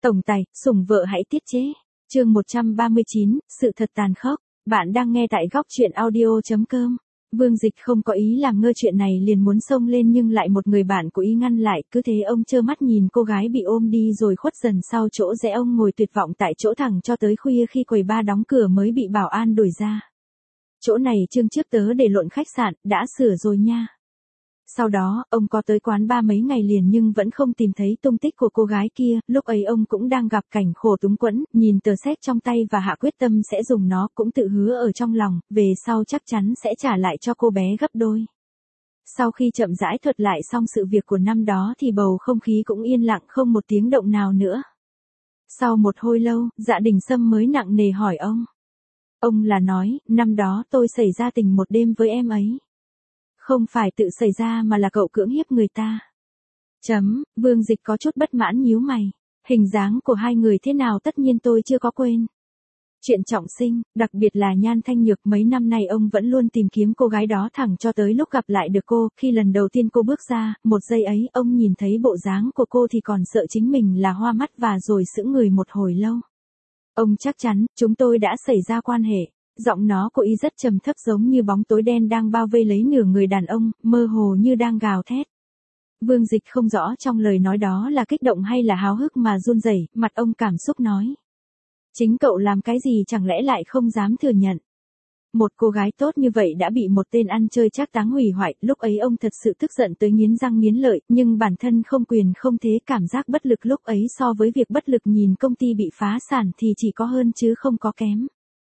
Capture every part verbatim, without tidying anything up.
Tổng tài, sủng vợ hãy tiết chế. Chương một trăm ba mươi chín, sự thật tàn khốc. Bạn đang nghe tại góc truyện audio chấm com. Vương Dịch không có ý làm ngơ chuyện này liền muốn xông lên nhưng lại một người bạn của y ngăn lại, cứ thế ông trơ mắt nhìn cô gái bị ôm đi rồi khuất dần sau chỗ rẽ, ông ngồi tuyệt vọng tại chỗ thẳng cho tới khuya khi quầy ba đóng cửa mới bị bảo an đuổi ra. Chỗ này chương trước tớ để lộn khách sạn, đã sửa rồi nha. Sau đó, ông có tới quán ba mấy ngày liền nhưng vẫn không tìm thấy tung tích của cô gái kia, lúc ấy ông cũng đang gặp cảnh khổ túng quẫn, nhìn tờ séc trong tay và hạ quyết tâm sẽ dùng nó, cũng tự hứa ở trong lòng, về sau chắc chắn sẽ trả lại cho cô bé gấp đôi. Sau khi chậm rãi thuật lại xong sự việc của năm đó thì bầu không khí cũng yên lặng không một tiếng động nào nữa. Sau một hồi lâu, Dạ Đình Sâm mới nặng nề hỏi ông. Ông là nói, năm đó tôi xảy ra tình một đêm với em ấy. Không phải tự xảy ra mà là cậu cưỡng hiếp người ta. Chấm, Vương Dịch có chút bất mãn nhíu mày. Hình dáng của hai người thế nào tất nhiên tôi chưa có quên. Chuyện trọng sinh, đặc biệt là Nhan Thanh Nhược, mấy năm nay ông vẫn luôn tìm kiếm cô gái đó thẳng cho tới lúc gặp lại được cô. Khi lần đầu tiên cô bước ra, một giây ấy ông nhìn thấy bộ dáng của cô thì còn sợ chính mình là hoa mắt và rồi sững người một hồi lâu. Ông chắc chắn, chúng tôi đã xảy ra quan hệ. Giọng nó của y rất trầm thấp giống như bóng tối đen đang bao vây lấy nửa người đàn ông, mơ hồ như đang gào thét. Vương Dịch không rõ trong lời nói đó là kích động hay là háo hức mà run rẩy, mặt ông cảm xúc nói. Chính cậu làm cái gì chẳng lẽ lại không dám thừa nhận. Một cô gái tốt như vậy đã bị một tên ăn chơi trác táng hủy hoại, lúc ấy ông thật sự tức giận tới nghiến răng nghiến lợi, nhưng bản thân không quyền không thế, cảm giác bất lực lúc ấy so với việc bất lực nhìn công ty bị phá sản thì chỉ có hơn chứ không có kém.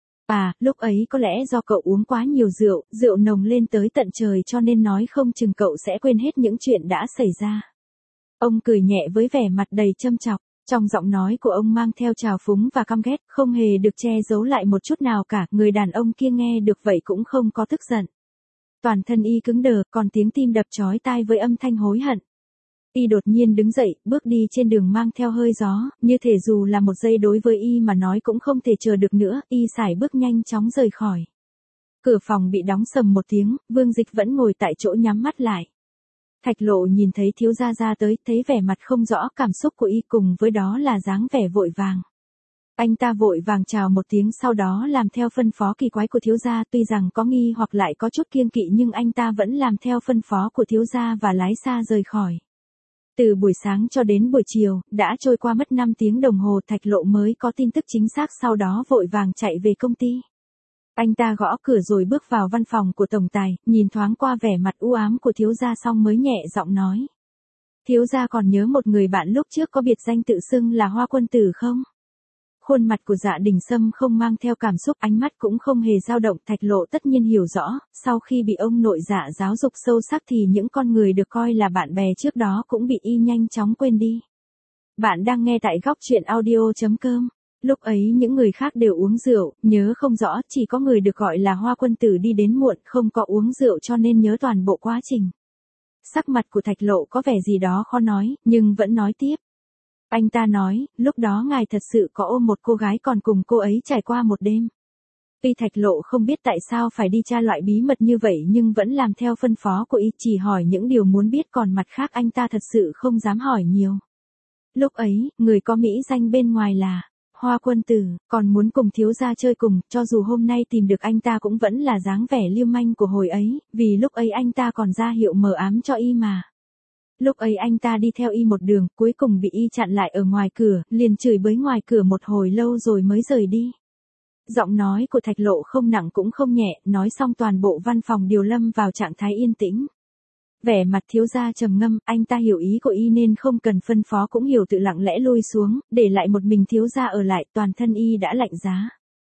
À, lúc ấy có lẽ do cậu uống quá nhiều rượu, rượu nồng lên tới tận trời cho nên nói không chừng cậu sẽ quên hết những chuyện đã xảy ra. Ông cười nhẹ với vẻ mặt đầy châm chọc, trong giọng nói của ông mang theo trào phúng và căm ghét, không hề được che giấu lại một chút nào cả. Người đàn ông kia nghe được vậy cũng không có tức giận. Toàn thân y cứng đờ, còn tiếng tim đập chói tai với âm thanh hối hận. Y đột nhiên đứng dậy, bước đi trên đường mang theo hơi gió, như thể dù là một giây đối với y mà nói cũng không thể chờ được nữa, y sải bước nhanh chóng rời khỏi. Cửa phòng bị đóng sầm một tiếng, Vương Dịch vẫn ngồi tại chỗ nhắm mắt lại. Thạch Lộ nhìn thấy thiếu gia ra tới, thấy vẻ mặt không rõ cảm xúc của y cùng với đó là dáng vẻ vội vàng. Anh ta vội vàng chào một tiếng sau đó làm theo phân phó kỳ quái của thiếu gia, tuy rằng có nghi hoặc lại có chút kiêng kỵ nhưng anh ta vẫn làm theo phân phó của thiếu gia và lái xa rời khỏi. Từ buổi sáng cho đến buổi chiều, đã trôi qua mất năm tiếng đồng hồ, Thạch Lộ mới có tin tức chính xác, sau đó vội vàng chạy về công ty. Anh ta gõ cửa rồi bước vào văn phòng của tổng tài, nhìn thoáng qua vẻ mặt u ám của thiếu gia xong mới nhẹ giọng nói. Thiếu gia còn nhớ một người bạn lúc trước có biệt danh tự xưng là Hoa Quân Tử không? Khuôn mặt của Dạ Đình Sâm không mang theo cảm xúc, ánh mắt cũng không hề dao động. Thạch Lộ tất nhiên hiểu rõ, sau khi bị ông nội Dạ giáo dục sâu sắc thì những con người được coi là bạn bè trước đó cũng bị y nhanh chóng quên đi. Bạn đang nghe tại góc truyện audio chấm com. Lúc ấy những người khác đều uống rượu, nhớ không rõ, chỉ có người được gọi là Hoa Quân Tử đi đến muộn, không có uống rượu cho nên nhớ toàn bộ quá trình. Sắc mặt của Thạch Lộ có vẻ gì đó khó nói, nhưng vẫn nói tiếp. Anh ta nói, lúc đó ngài thật sự có ôm một cô gái còn cùng cô ấy trải qua một đêm. Tuy Thạch Lộ không biết tại sao phải đi tra loại bí mật như vậy nhưng vẫn làm theo phân phó của y, chỉ hỏi những điều muốn biết, còn mặt khác anh ta thật sự không dám hỏi nhiều. Lúc ấy, người có mỹ danh bên ngoài là Hoa Quân Tử, còn muốn cùng thiếu gia chơi cùng, cho dù hôm nay tìm được anh ta cũng vẫn là dáng vẻ lưu manh của hồi ấy, vì lúc ấy anh ta còn ra hiệu mờ ám cho y mà. Lúc ấy anh ta đi theo y một đường, cuối cùng bị y chặn lại ở ngoài cửa, liền chửi bới ngoài cửa một hồi lâu rồi mới rời đi. Giọng nói của Thạch Lộ không nặng cũng không nhẹ, nói xong toàn bộ văn phòng điều lâm vào trạng thái yên tĩnh. Vẻ mặt thiếu gia trầm ngâm, anh ta hiểu ý của y nên không cần phân phó cũng hiểu tự lặng lẽ lui xuống, để lại một mình thiếu gia ở lại, toàn thân y đã lạnh giá.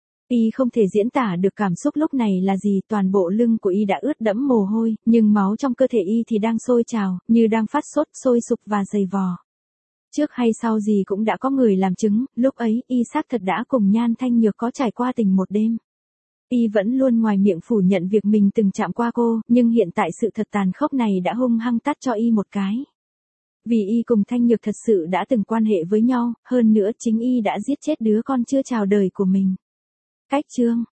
Y không thể diễn tả được cảm xúc lúc này là gì, toàn bộ lưng của y đã ướt đẫm mồ hôi, nhưng máu trong cơ thể y thì đang sôi trào, như đang phát sốt, sôi sục và dày vò. Trước hay sau gì cũng đã có người làm chứng, lúc ấy y xác thật đã cùng Nhan Thanh Nhược có trải qua tình một đêm. Y vẫn luôn ngoài miệng phủ nhận việc mình từng chạm qua cô, nhưng hiện tại sự thật tàn khốc này đã hung hăng tát cho y một cái. Vì y cùng Thanh Nhược thật sự đã từng quan hệ với nhau, hơn nữa chính y đã giết chết đứa con chưa chào đời của mình. Cách chương